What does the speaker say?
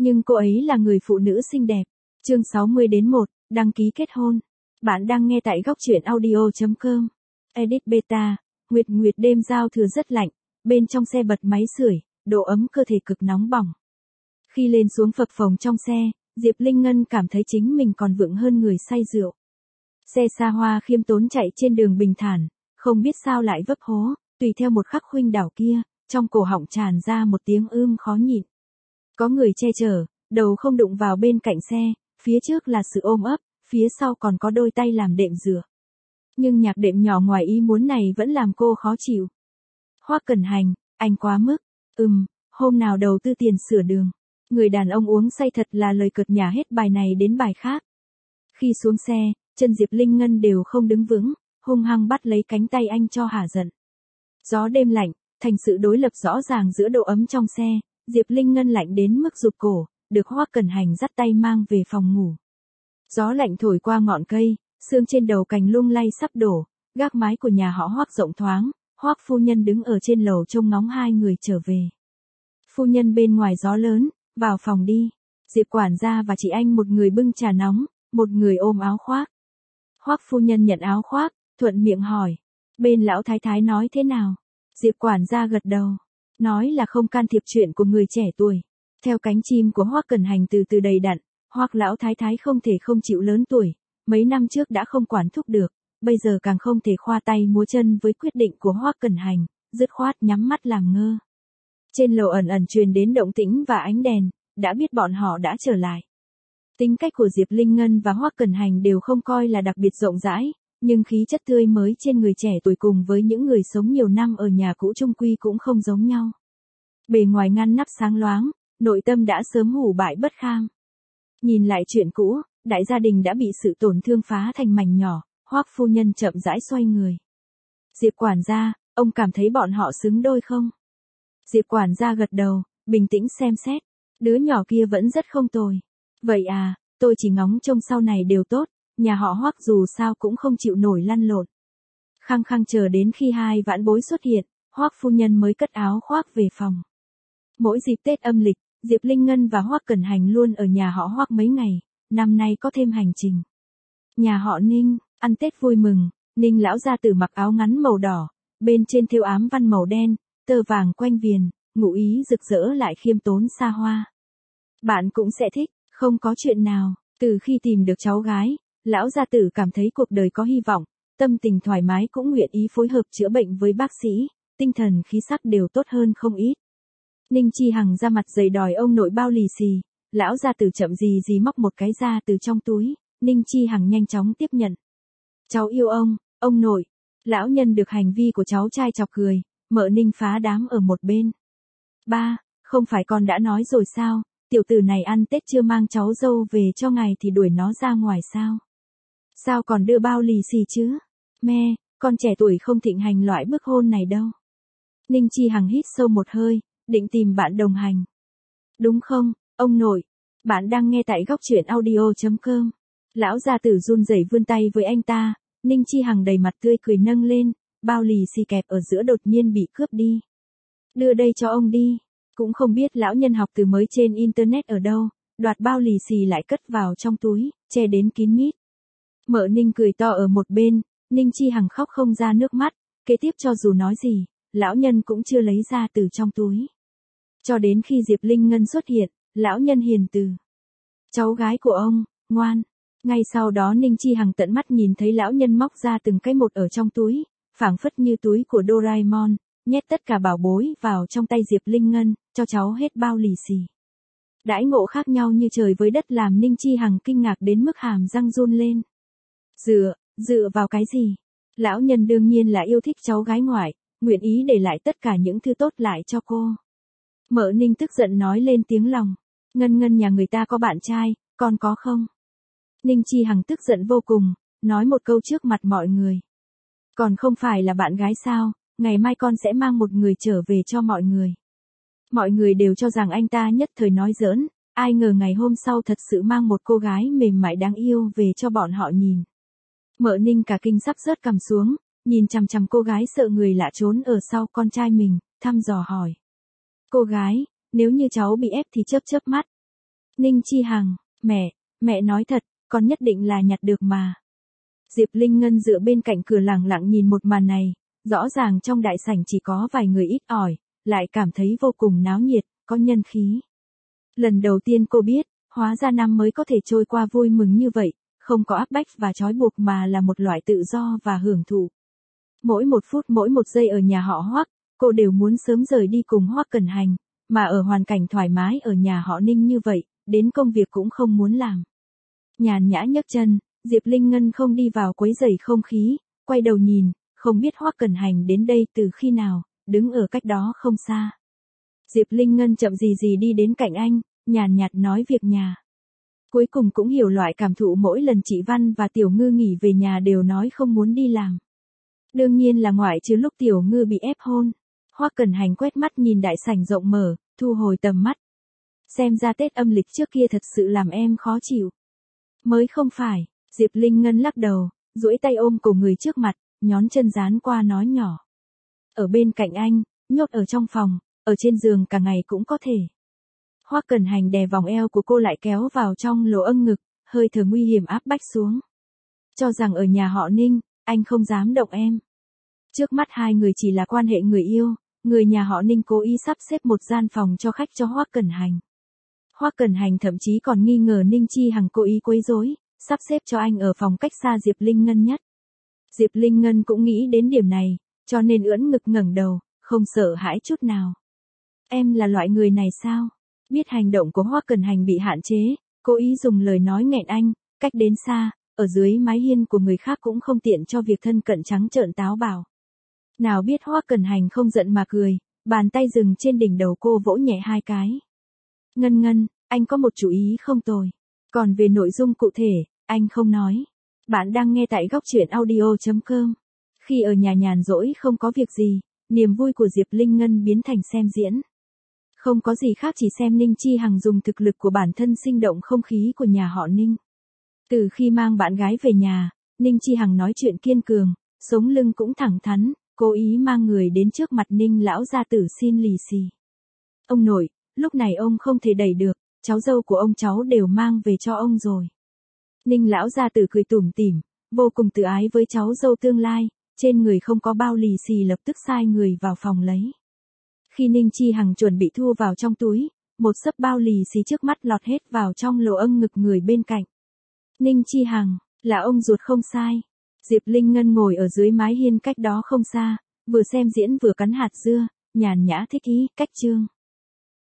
Nhưng cô ấy là người phụ nữ xinh đẹp. Chương 60-1, đăng ký kết hôn. Bạn đang nghe tại góc truyện audio.com. Edit beta, Nguyệt Nguyệt đêm giao thừa rất lạnh, bên trong xe bật máy sưởi, độ ấm cơ thể cực nóng bỏng. Khi lên xuống phập phồng trong xe, Diệp Linh Ngân cảm thấy chính mình còn vững hơn người say rượu. Xe xa hoa khiêm tốn chạy trên đường bình thản, không biết sao lại vấp hố, tùy theo một khắc khuynh đảo kia, trong cổ họng tràn ra một tiếng khó nhịn. Có người che chở, đầu không đụng vào bên cạnh xe, phía trước là sự ôm ấp, phía sau còn có đôi tay làm đệm dựa. Nhưng nhạc đệm nhỏ ngoài ý muốn này vẫn làm cô khó chịu. Hoắc Cẩn Hành, anh quá mức. Hôm nào đầu tư tiền sửa đường. Người đàn ông uống say thật là lời cợt nhả hết bài này đến bài khác. Khi xuống xe, chân Diệp Linh Ngân đều không đứng vững, hung hăng bắt lấy cánh tay anh cho hả giận. Gió đêm lạnh, thành sự đối lập rõ ràng giữa độ ấm trong xe, Diệp Linh Ngân lạnh đến mức rụt cổ, được Hoắc Cẩn Hành dắt tay mang về phòng ngủ. Gió lạnh thổi qua ngọn cây, sương trên đầu cành lung lay sắp đổ, gác mái của nhà họ Hoắc rộng thoáng, Hoắc phu nhân đứng ở trên lầu trông ngóng hai người trở về. Phu nhân bên ngoài gió lớn, vào phòng đi. Diệp quản gia và chị anh một người bưng trà nóng, một người ôm áo khoác. Hoắc phu nhân nhận áo khoác, thuận miệng hỏi, bên lão thái thái nói thế nào? Diệp quản gia gật đầu, nói là không can thiệp chuyện của người trẻ tuổi. Theo cánh chim của Hoắc Cẩn Hành từ từ đầy đặn, Hoắc lão thái thái không thể không chịu lớn tuổi, mấy năm trước đã không quản thúc được, bây giờ càng không thể khoa tay múa chân với quyết định của Hoắc Cẩn Hành, dứt khoát nhắm mắt làm ngơ. Trên lầu ẩn ẩn truyền đến động tĩnh và ánh đèn, đã biết bọn họ đã trở lại. Tính cách của Diệp Linh Ngân và Hoắc Cẩn Hành đều không coi là đặc biệt rộng rãi, nhưng khí chất tươi mới trên người trẻ tuổi cùng với những người sống nhiều năm ở nhà cũ chung quy cũng không giống nhau. Bề ngoài ngăn nắp sáng loáng, nội tâm đã sớm hủ bại bất kham. Nhìn lại chuyện cũ, đại gia đình đã bị sự tổn thương phá thành mảnh nhỏ, Hoắc phu nhân chậm rãi xoay người. Diệp quản gia, ông cảm thấy bọn họ xứng đôi không? Diệp quản gia gật đầu, bình tĩnh xem xét. Đứa nhỏ kia vẫn rất không tồi. Vậy à, tôi chỉ ngóng trông sau này đều tốt, nhà họ Hoắc dù sao cũng không chịu nổi lăn lộn. Khăng khăng chờ đến khi hai vãn bối xuất hiện, Hoắc phu nhân mới cất áo khoác về phòng. Mỗi dịp Tết âm lịch, Diệp Linh Ngân và Hoắc Cẩn Hành luôn ở nhà họ Hoắc mấy ngày, năm nay có thêm hành trình. Nhà họ Ninh, ăn Tết vui mừng, Ninh lão gia tử mặc áo ngắn màu đỏ, bên trên thêu ám văn màu đen, tơ vàng quanh viền, ngụ ý rực rỡ lại khiêm tốn xa hoa. Bạn cũng sẽ thích, không có chuyện nào, từ khi tìm được cháu gái, lão gia tử cảm thấy cuộc đời có hy vọng, tâm tình thoải mái cũng nguyện ý phối hợp chữa bệnh với bác sĩ, tinh thần khí sắc đều tốt hơn không ít. Ninh Chi Hằng ra mặt dày đòi ông nội bao lì xì, lão gia tử chậm gì móc một cái ra từ trong túi, Ninh Chi Hằng nhanh chóng tiếp nhận. Cháu yêu ông nội. Lão nhân được hành vi của cháu trai chọc cười, mợ Ninh phá đám ở một bên. Ba, không phải con đã nói rồi sao, tiểu tử này ăn Tết chưa mang cháu dâu về cho ngài thì đuổi nó ra ngoài sao? Sao còn đưa bao lì xì chứ? Mẹ, con trẻ tuổi không thịnh hành loại bức hôn này đâu. Ninh Chi Hằng hít sâu một hơi, định tìm bạn đồng hành. Đúng không, ông nội? Bạn đang nghe tại góc truyện audio.com. Lão gia tử run rẩy vươn tay với anh ta, Ninh Chi Hằng đầy mặt tươi cười nâng lên, bao lì xì kẹp ở giữa đột nhiên bị cướp đi. Đưa đây cho ông đi. Cũng không biết lão nhân học từ mới trên internet ở đâu, đoạt bao lì xì lại cất vào trong túi, che đến kín mít. Mợ Ninh cười to ở một bên, Ninh Chi Hằng khóc không ra nước mắt, kế tiếp cho dù nói gì, lão nhân cũng chưa lấy ra từ trong túi. Cho đến khi Diệp Linh Ngân xuất hiện, lão nhân hiền từ. Cháu gái của ông, ngoan. Ngay sau đó Ninh Chi Hằng tận mắt nhìn thấy lão nhân móc ra từng cái một ở trong túi, phảng phất như túi của Doraemon, nhét tất cả bảo bối vào trong tay Diệp Linh Ngân, cho cháu hết bao lì xì. Đãi ngộ khác nhau như trời với đất làm Ninh Chi Hằng kinh ngạc đến mức hàm răng run lên. Dựa vào cái gì? Lão nhân đương nhiên là yêu thích cháu gái ngoại, nguyện ý để lại tất cả những thứ tốt lại cho cô. Mợ Ninh tức giận nói lên tiếng lòng. Ngân nhà người ta có bạn trai, con có không? Ninh Chi Hằng tức giận vô cùng, nói một câu trước mặt mọi người. Còn không phải là bạn gái sao, ngày mai con sẽ mang một người trở về cho mọi người. Mọi người đều cho rằng anh ta nhất thời nói giỡn, ai ngờ ngày hôm sau thật sự mang một cô gái mềm mại đáng yêu về cho bọn họ nhìn. Mợ Ninh cả kinh sắp rớt cằm xuống, nhìn chằm chằm cô gái sợ người lạ trốn ở sau con trai mình, thăm dò hỏi. Cô gái, nếu như cháu bị ép thì chớp mắt. Ninh Chi Hằng, mẹ nói thật, con nhất định là nhặt được mà. Diệp Linh Ngân dựa bên cạnh cửa lẳng lặng nhìn một màn này, rõ ràng trong đại sảnh chỉ có vài người ít ỏi, lại cảm thấy vô cùng náo nhiệt, có nhân khí. Lần đầu tiên cô biết, hóa ra năm mới có thể trôi qua vui mừng như vậy, không có áp bách và trói buộc mà là một loại tự do và hưởng thụ. Mỗi một phút mỗi một giây ở nhà họ Hoắc, cô đều muốn sớm rời đi cùng Hoắc Cẩn Hành, mà ở hoàn cảnh thoải mái ở nhà họ Ninh như vậy, đến công việc cũng không muốn làm. Nhàn nhã nhấc chân, Diệp Linh Ngân không đi vào quấy rầy không khí, quay đầu nhìn, không biết Hoắc Cẩn Hành đến đây từ khi nào, đứng ở cách đó không xa. Diệp Linh Ngân chậm gì đi đến cạnh anh, nhàn nhạt nói việc nhà. Cuối cùng cũng hiểu loại cảm thụ mỗi lần chị Văn và Tiểu Ngư nghỉ về nhà đều nói không muốn đi làm. Đương nhiên là ngoại trừ lúc Tiểu Ngư bị ép hôn. Hoắc Cẩn Hành quét mắt nhìn đại sảnh rộng mở, thu hồi tầm mắt. Xem ra Tết âm lịch trước kia thật sự làm em khó chịu. Mới không phải, Diệp Linh Ngân lắc đầu, duỗi tay ôm cổ người trước mặt, nhón chân dán qua nói nhỏ. Ở bên cạnh anh, nhốt ở trong phòng, ở trên giường cả ngày cũng có thể. Hoắc Cẩn Hành đè vòng eo của cô lại kéo vào trong lỗ âng ngực, hơi thở nguy hiểm áp bách xuống. Cho rằng ở nhà họ Ninh, anh không dám động em. Trước mắt hai người chỉ là quan hệ người yêu, người nhà họ Ninh cố ý sắp xếp một gian phòng cho khách cho Hoắc Cẩn Hành. Hoắc Cẩn Hành thậm chí còn nghi ngờ Ninh Chi Hằng cố ý quấy rối, sắp xếp cho anh ở phòng cách xa Diệp Linh Ngân nhất. Diệp Linh Ngân cũng nghĩ đến điểm này, cho nên ưỡn ngực ngẩng đầu, không sợ hãi chút nào. Em là loại người này sao? Biết hành động của Hoắc Cẩn Hành bị hạn chế, cố ý dùng lời nói nghẹn anh, cách đến xa, ở dưới mái hiên của người khác cũng không tiện cho việc thân cận trắng trợn táo bạo. Nào biết Hoắc Cẩn Hành không giận mà cười, bàn tay dừng trên đỉnh đầu cô vỗ nhẹ hai cái. Ngân, anh có một chủ ý không tồi. Còn về nội dung cụ thể, anh không nói. Bạn đang nghe tại góc truyện audio.com. Khi ở nhà nhàn rỗi không có việc gì, niềm vui của Diệp Linh Ngân biến thành xem diễn. Không có gì khác chỉ xem Ninh Chi Hằng dùng thực lực của bản thân sinh động không khí của nhà họ Ninh. Từ khi mang bạn gái về nhà, Ninh Chi Hằng nói chuyện kiên cường, sống lưng cũng thẳng thắn, cố ý mang người đến trước mặt Ninh lão gia tử xin lì xì. Ông nội, lúc này ông không thể đẩy được, cháu dâu của ông cháu đều mang về cho ông rồi. Ninh lão gia tử cười tủm tỉm, vô cùng tự ái với cháu dâu tương lai, trên người không có bao lì xì lập tức sai người vào phòng lấy. Khi Ninh Chi Hằng chuẩn bị thu vào trong túi, một xấp bao lì xì trước mắt lọt hết vào trong lỗ âng ngực người bên cạnh. Ninh Chi Hằng, là ông ruột không sai. Diệp Linh Ngân ngồi ở dưới mái hiên cách đó không xa, vừa xem diễn vừa cắn hạt dưa, nhàn nhã thích ý, cách chương.